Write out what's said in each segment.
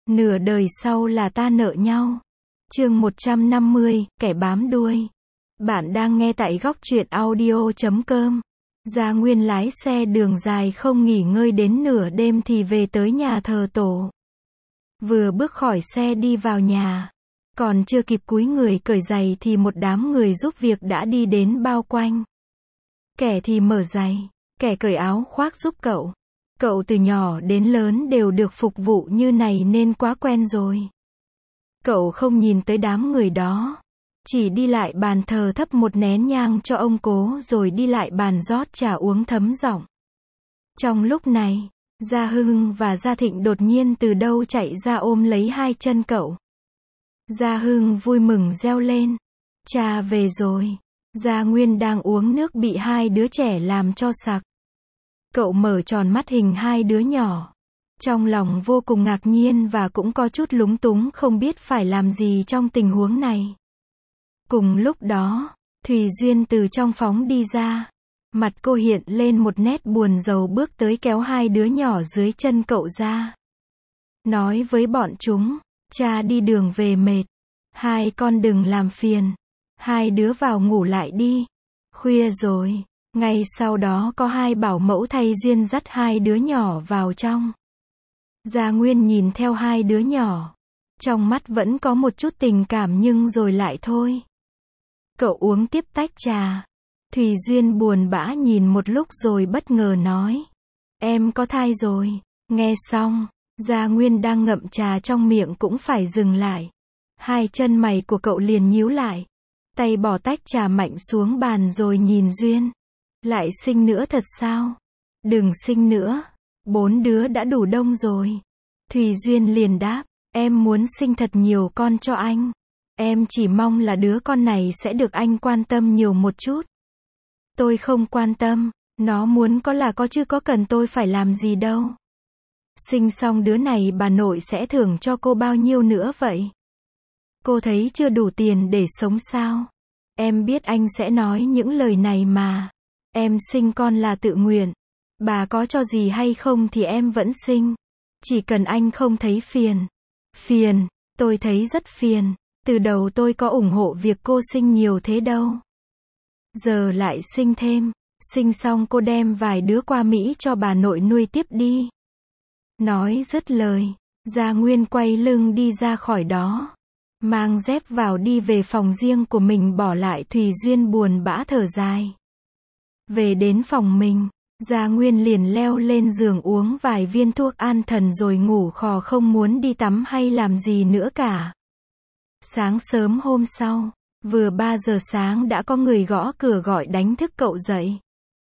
Nửa đời sau là ta nợ nhau. Chương 150, kẻ bám đuôi. Bạn đang nghe tại góc truyện audio.com. Gia Nguyên lái xe đường dài không nghỉ ngơi đến nửa đêm thì về tới nhà thờ tổ. Vừa bước khỏi xe đi vào nhà, còn chưa kịp cúi người cởi giày thì một đám người giúp việc đã đi đến bao quanh. Kẻ thì mở giày, kẻ cởi áo khoác giúp cậu. Cậu từ nhỏ đến lớn đều được phục vụ như này nên quá quen rồi. Cậu không nhìn tới đám người đó, chỉ đi lại bàn thờ thắp một nén nhang cho ông cố rồi đi lại bàn rót trà uống thấm giọng. Trong lúc này, Gia Hưng và Gia Thịnh đột nhiên từ đâu chạy ra ôm lấy hai chân cậu. Gia Hưng vui mừng reo lên. Cha về rồi. Gia Nguyên đang uống nước bị hai đứa trẻ làm cho sặc. Cậu mở tròn mắt hình hai đứa nhỏ. Trong lòng vô cùng ngạc nhiên và cũng có chút lúng túng không biết phải làm gì trong tình huống này. Cùng lúc đó, Thùy Duyên từ trong phóng đi ra. Mặt cô hiện lên một nét buồn rầu bước tới kéo hai đứa nhỏ dưới chân cậu ra. Nói với bọn chúng, cha đi đường về mệt. Hai con đừng làm phiền. Hai đứa vào ngủ lại đi. Khuya rồi. Ngay sau đó có hai bảo mẫu thay Duyên dắt hai đứa nhỏ vào trong. Gia Nguyên nhìn theo hai đứa nhỏ. Trong mắt vẫn có một chút tình cảm nhưng rồi lại thôi. Cậu uống tiếp tách trà. Thùy Duyên buồn bã nhìn một lúc rồi bất ngờ nói. Em có thai rồi. Nghe xong, Gia Nguyên đang ngậm trà trong miệng cũng phải dừng lại. Hai chân mày của cậu liền nhíu lại. Tay bỏ tách trà mạnh xuống bàn rồi nhìn Duyên. Lại sinh nữa thật sao? Đừng sinh nữa. 4 đứa đã đủ đông rồi. Thùy Duyên liền đáp. Em muốn sinh thật nhiều con cho anh. Em chỉ mong là đứa con này sẽ được anh quan tâm nhiều một chút. Tôi không quan tâm. Nó muốn có là có chứ có cần tôi phải làm gì đâu. Sinh xong đứa này bà nội sẽ thưởng cho cô bao nhiêu nữa vậy? Cô thấy chưa đủ tiền để sống sao? Em biết anh sẽ nói những lời này mà. Em sinh con là tự nguyện. Bà có cho gì hay không thì em vẫn sinh. Chỉ cần anh không thấy phiền. Phiền, tôi thấy rất phiền. Từ đầu tôi có ủng hộ việc cô sinh nhiều thế đâu. Giờ lại sinh thêm. Sinh xong cô đem vài đứa qua Mỹ cho bà nội nuôi tiếp đi. Nói dứt lời, Gia Nguyên quay lưng đi ra khỏi đó. Mang dép vào đi về phòng riêng của mình bỏ lại Thùy Duyên buồn bã thở dài. Về đến phòng mình, Gia Nguyên liền leo lên giường uống vài viên thuốc an thần rồi ngủ khò không muốn đi tắm hay làm gì nữa cả. Sáng sớm hôm sau, vừa 3 giờ sáng đã có người gõ cửa gọi đánh thức cậu dậy.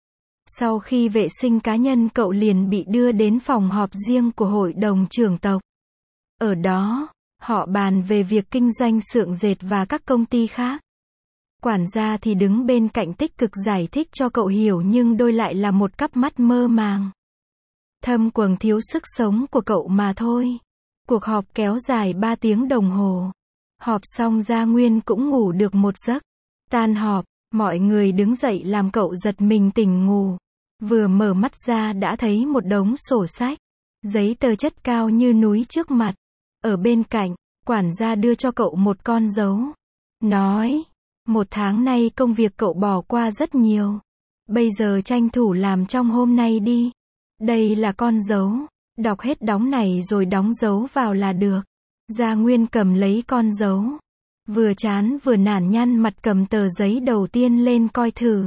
Sau khi vệ sinh cá nhân cậu liền bị đưa đến phòng họp riêng của hội đồng trưởng tộc. Ở đó, họ bàn về việc kinh doanh xưởng dệt và các công ty khác. Quản gia thì đứng bên cạnh tích cực giải thích cho cậu hiểu nhưng đôi lại là một cặp mắt mơ màng. Thâm quầng thiếu sức sống của cậu mà thôi. Cuộc họp kéo dài 3 tiếng đồng hồ. Họp xong Gia Nguyên cũng ngủ được một giấc. Tan họp, mọi người đứng dậy làm cậu giật mình tỉnh ngủ. Vừa mở mắt ra đã thấy một đống sổ sách, giấy tờ chất cao như núi trước mặt. Ở bên cạnh, quản gia đưa cho cậu một con dấu. Nói, 1 tháng nay công việc cậu bỏ qua rất nhiều. Bây giờ tranh thủ làm trong hôm nay đi. Đây là con dấu. Đọc hết đóng này rồi đóng dấu vào là được. Gia Nguyên cầm lấy con dấu. Vừa chán vừa nản nhăn mặt cầm tờ giấy đầu tiên lên coi thử.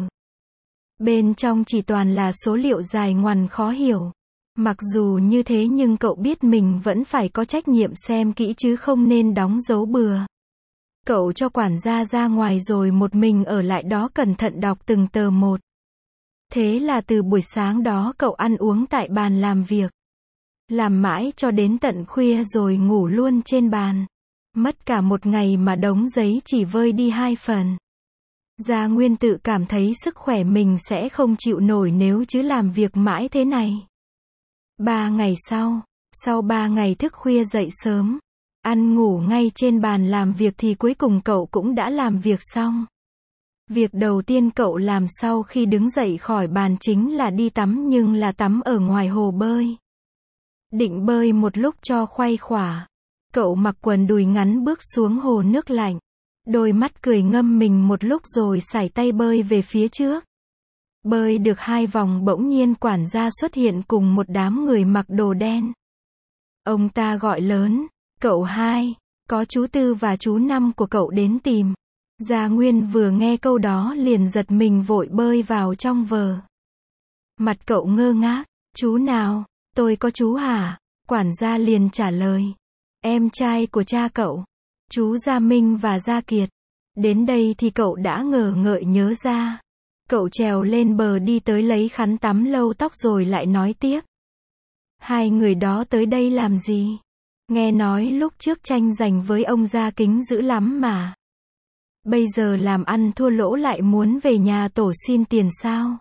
Bên trong chỉ toàn là số liệu dài ngoằn khó hiểu. Mặc dù như thế nhưng cậu biết mình vẫn phải có trách nhiệm xem kỹ chứ không nên đóng dấu bừa. Cậu cho quản gia ra ngoài rồi một mình ở lại đó cẩn thận đọc từng tờ một. Thế là từ buổi sáng đó cậu ăn uống tại bàn làm việc. Làm mãi cho đến tận khuya rồi ngủ luôn trên bàn. Mất cả một ngày mà đống giấy chỉ vơi đi 2 phần. Gia Nguyên tự cảm thấy sức khỏe mình sẽ không chịu nổi nếu chứ làm việc mãi thế này. 3 ngày sau 3 ngày thức khuya dậy sớm, ăn ngủ ngay trên bàn làm việc thì cuối cùng cậu cũng đã làm việc xong. Việc đầu tiên cậu làm sau khi đứng dậy khỏi bàn chính là đi tắm nhưng là tắm ở ngoài hồ bơi. Định bơi một lúc cho khuây khỏa. Cậu mặc quần đùi ngắn bước xuống hồ nước lạnh. Đôi mắt cười ngâm mình một lúc rồi sải tay bơi về phía trước. Bơi được 2 vòng bỗng nhiên quản gia xuất hiện cùng một đám người mặc đồ đen. Ông ta gọi lớn, cậu hai, có chú Tư và chú Năm của cậu đến tìm. Gia Nguyên vừa nghe câu đó liền giật mình vội bơi vào trong vờ. Mặt cậu ngơ ngác, chú nào, tôi có chú hả? Quản gia liền trả lời, em trai của cha cậu, chú Gia Minh và Gia Kiệt. Đến đây thì cậu đã ngờ ngợi nhớ ra. Cậu trèo lên bờ đi tới lấy khăn tắm lau tóc rồi lại nói tiếp. Hai người đó tới đây làm gì? Nghe nói lúc trước tranh giành với ông Gia Kính dữ lắm mà. Bây giờ làm ăn thua lỗ lại muốn về nhà tổ xin tiền sao?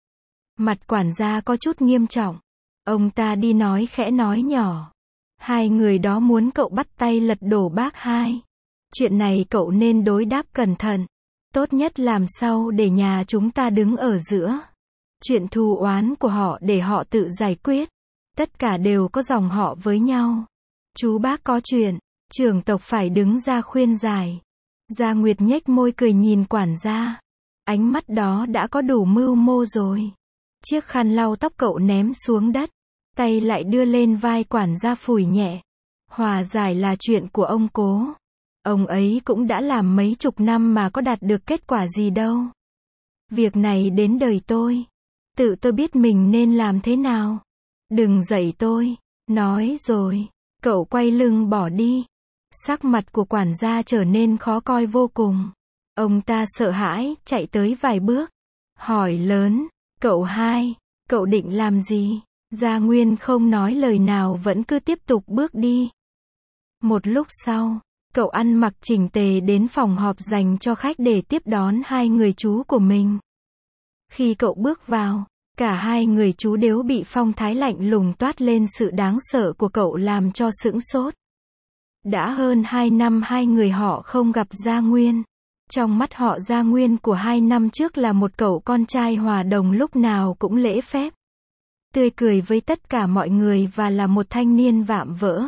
Mặt quản gia có chút nghiêm trọng. Ông ta đi nói khẽ nói nhỏ. Hai người đó muốn cậu bắt tay lật đổ bác hai. Chuyện này cậu nên đối đáp cẩn thận. Tốt nhất làm sao để nhà chúng ta đứng ở giữa. Chuyện thù oán của họ để họ tự giải quyết. Tất cả đều có dòng họ với nhau. Chú bác có chuyện, trưởng tộc phải đứng ra khuyên giải. Gia Nguyệt nhếch môi cười nhìn quản gia. Ánh mắt đó đã có đủ mưu mô rồi. Chiếc khăn lau tóc cậu ném xuống đất. Tay lại đưa lên vai quản gia phủi nhẹ. Hòa giải là chuyện của ông Cố. Ông ấy cũng đã làm mấy chục năm mà có đạt được kết quả gì đâu. Việc này đến đời tôi. Tự tôi biết mình nên làm thế nào. Đừng dạy tôi. Nói rồi. Cậu quay lưng bỏ đi. Sắc mặt của quản gia trở nên khó coi vô cùng. Ông ta sợ hãi, chạy tới vài bước. Hỏi lớn. Cậu hai, cậu định làm gì? Gia Nguyên không nói lời nào vẫn cứ tiếp tục bước đi. Một lúc sau, cậu ăn mặc chỉnh tề đến phòng họp dành cho khách để tiếp đón hai người chú của mình. Khi cậu bước vào, cả hai người chú đều bị phong thái lạnh lùng toát lên sự đáng sợ của cậu làm cho sững sốt. Đã hơn 2 năm hai người họ không gặp Gia Nguyên. Trong mắt họ Gia Nguyên của 2 năm trước là một cậu con trai hòa đồng lúc nào cũng lễ phép. Tươi cười với tất cả mọi người và là một thanh niên vạm vỡ.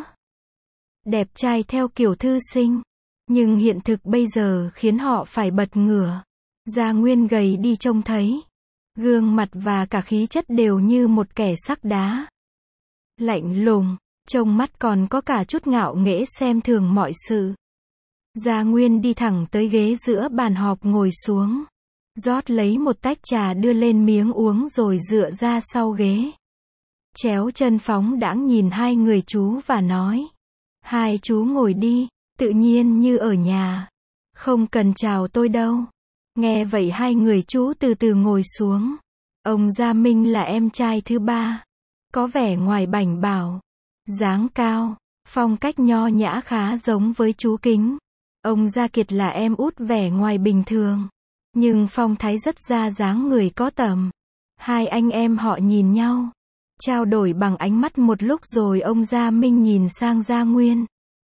Đẹp trai theo kiểu thư sinh. Nhưng hiện thực bây giờ khiến họ phải bật ngửa. Gia Nguyên gầy đi trông thấy. Gương mặt và cả khí chất đều như một kẻ sắt đá. Lạnh lùng, trong mắt còn có cả chút ngạo nghễ xem thường mọi sự. Gia Nguyên đi thẳng tới ghế giữa bàn họp ngồi xuống. Rót lấy một tách trà đưa lên miếng uống rồi dựa ra sau ghế. Chéo chân phóng đãng nhìn hai người chú và nói. Hai chú ngồi đi, tự nhiên như ở nhà. Không cần chào tôi đâu. Nghe vậy hai người chú từ từ ngồi xuống. Ông Gia Minh là em trai thứ ba. Có vẻ ngoài bảnh bào. Dáng cao, phong cách nho nhã khá giống với chú Kính. Ông Gia Kiệt là em út vẻ ngoài bình thường. Nhưng phong thái rất ra dáng người có tầm. Hai anh em họ nhìn nhau. Trao đổi bằng ánh mắt một lúc rồi ông Gia Minh nhìn sang Gia Nguyên.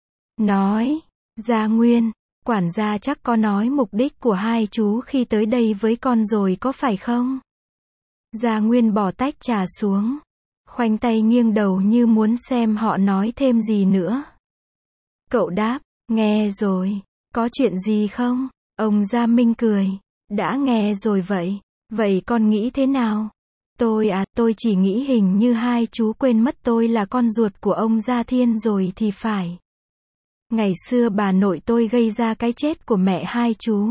Nói, Gia Nguyên, quản gia chắc có nói mục đích của hai chú khi tới đây với con rồi có phải không? Gia Nguyên bỏ tách trà xuống. Khoanh tay nghiêng đầu như muốn xem họ nói thêm gì nữa. Cậu đáp, nghe rồi, có chuyện gì không? Ông Gia Minh cười, đã nghe rồi vậy, vậy con nghĩ thế nào? Tôi chỉ nghĩ hình như hai chú quên mất tôi là con ruột của ông Gia Thiên rồi thì phải. Ngày xưa bà nội tôi gây ra cái chết của mẹ hai chú.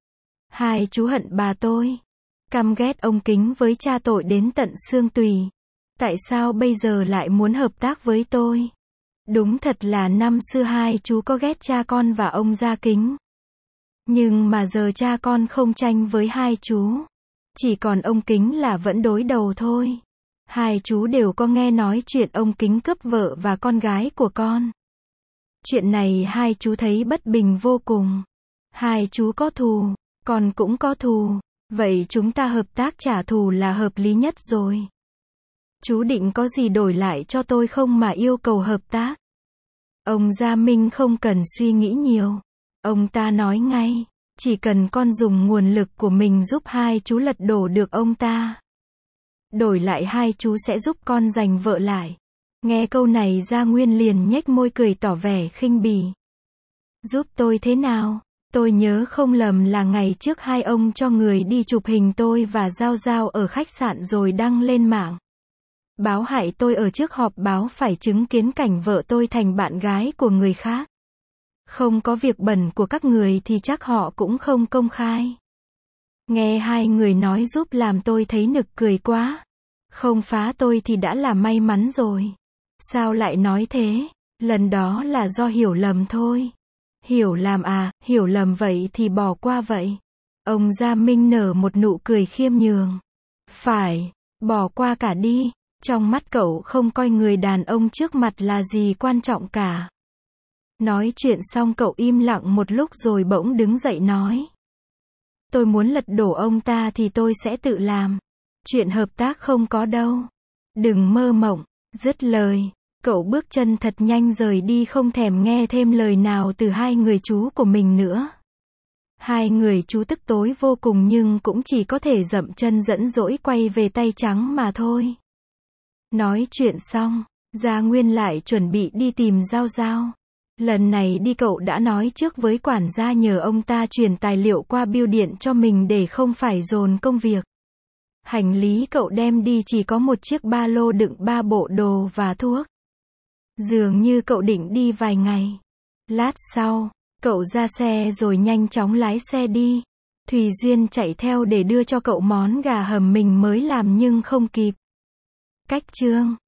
Hai chú hận bà tôi. Căm ghét ông Kính với cha tội đến tận xương tùy. Tại sao bây giờ lại muốn hợp tác với tôi? Đúng thật là năm xưa hai chú có ghét cha con và ông Gia Kính. Nhưng mà giờ cha con không tranh với hai chú. Chỉ còn ông Kính là vẫn đối đầu thôi. Hai chú đều có nghe nói chuyện ông Kính cướp vợ và con gái của con. Chuyện này hai chú thấy bất bình vô cùng. Hai chú có thù, con cũng có thù. Vậy chúng ta hợp tác trả thù là hợp lý nhất rồi. Chú định có gì đổi lại cho tôi không mà yêu cầu hợp tác? Ông Gia Minh không cần suy nghĩ nhiều. Ông ta nói ngay, chỉ cần con dùng nguồn lực của mình giúp hai chú lật đổ được ông ta. Đổi lại hai chú sẽ giúp con giành vợ lại. Nghe câu này Gia Nguyên liền nhếch môi cười tỏ vẻ khinh bỉ. Giúp tôi thế nào? Tôi nhớ không lầm là ngày trước hai ông cho người đi chụp hình tôi và Giao Giao ở khách sạn rồi đăng lên mạng. Báo hại tôi ở trước họp báo phải chứng kiến cảnh vợ tôi thành bạn gái của người khác. Không có việc bẩn của các người thì chắc họ cũng không công khai. Nghe hai người nói giúp làm tôi thấy nực cười quá. Không phá tôi thì đã là may mắn rồi. Sao lại nói thế? Lần đó là do hiểu lầm thôi. Hiểu lầm à, hiểu lầm vậy thì bỏ qua vậy. Ông Gia Minh nở một nụ cười khiêm nhường. Phải, bỏ qua cả đi. Trong mắt cậu không coi người đàn ông trước mặt là gì quan trọng cả. Nói chuyện xong cậu im lặng một lúc rồi bỗng đứng dậy nói. Tôi muốn lật đổ ông ta thì tôi sẽ tự làm. Chuyện hợp tác không có đâu. Đừng mơ mộng. Dứt lời, cậu bước chân thật nhanh rời đi không thèm nghe thêm lời nào từ hai người chú của mình nữa. Hai người chú tức tối vô cùng nhưng cũng chỉ có thể dậm chân dẫn dỗi quay về tay trắng mà thôi. Nói chuyện xong, Gia Nguyên lại chuẩn bị đi tìm Giao Giao. Lần này đi cậu đã nói trước với quản gia nhờ ông ta chuyển tài liệu qua bưu điện cho mình để không phải dồn công việc. Hành lý cậu đem đi chỉ có một chiếc ba lô đựng 3 bộ đồ và thuốc. Dường như cậu định đi vài ngày. Lát sau, cậu ra xe rồi nhanh chóng lái xe đi. Thùy Duyên chạy theo để đưa cho cậu món gà hầm mình mới làm nhưng không kịp. Cách chương